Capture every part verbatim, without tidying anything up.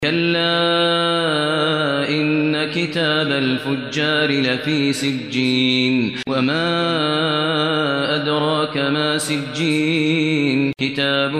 كلا إن كتاب الفجار لفي سجين وما أدراك ما سجين كتاب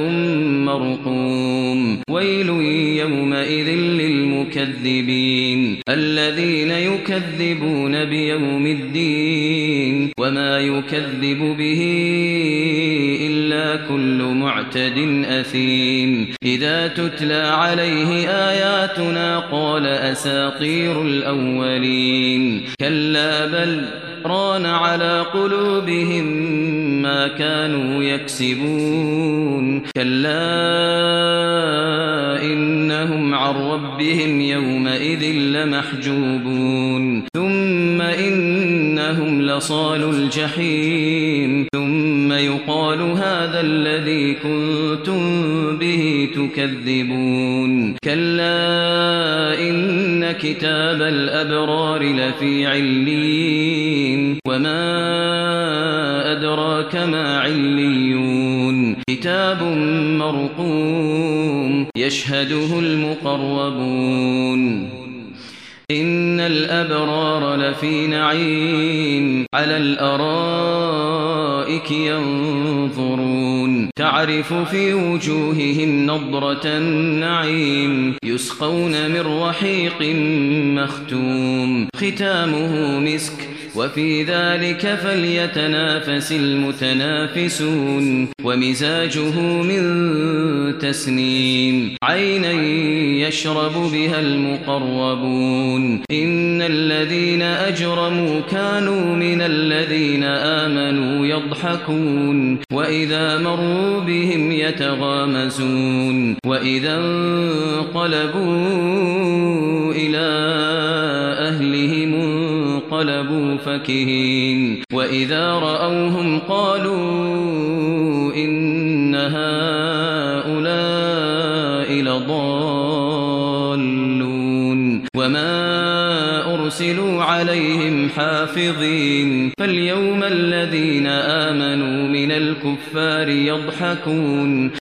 مرقوم ويل يومئذ للمكذبين الذين يكذبون بيوم الدين وما يكذب به إلا كل معتد أثيم إذا تتلى عليه آياتنا قال أساطير الأولين كلا بل ران على قلوبهم ما كانوا يكسبون كلا إنهم عن ربهم يومئذ لمحجوبون ثم إنهم لصال الجحيم ثم يقال هذا الذي كنتم به تكذبون كلا إن كتاب الأبرار لفي عليين وما أدراك ما عليون كتاب مرقوم يشهده المقربون إن الأبرار لفي نعيم على الأرائك ينظرون تعرف في وجوههم نضرة النعيم يسقون من رحيق مختوم ختامه مسك وفي ذلك فليتنافس المتنافسون ومزاجه من تسنيم عينا يشرب بها المقربون إن الذين أجرموا كانوا من الذين آمنوا يضحكون وإذا مروا بهم يتغامزون وإذا انقلبوا إلى أهلهم انقلبوا فكهين وإذا رأوهم قالوا إن هؤلاء لضالون وما أرسلوا عليهم حافظين فاليوم الذين آمنوا من الكفار يضحكون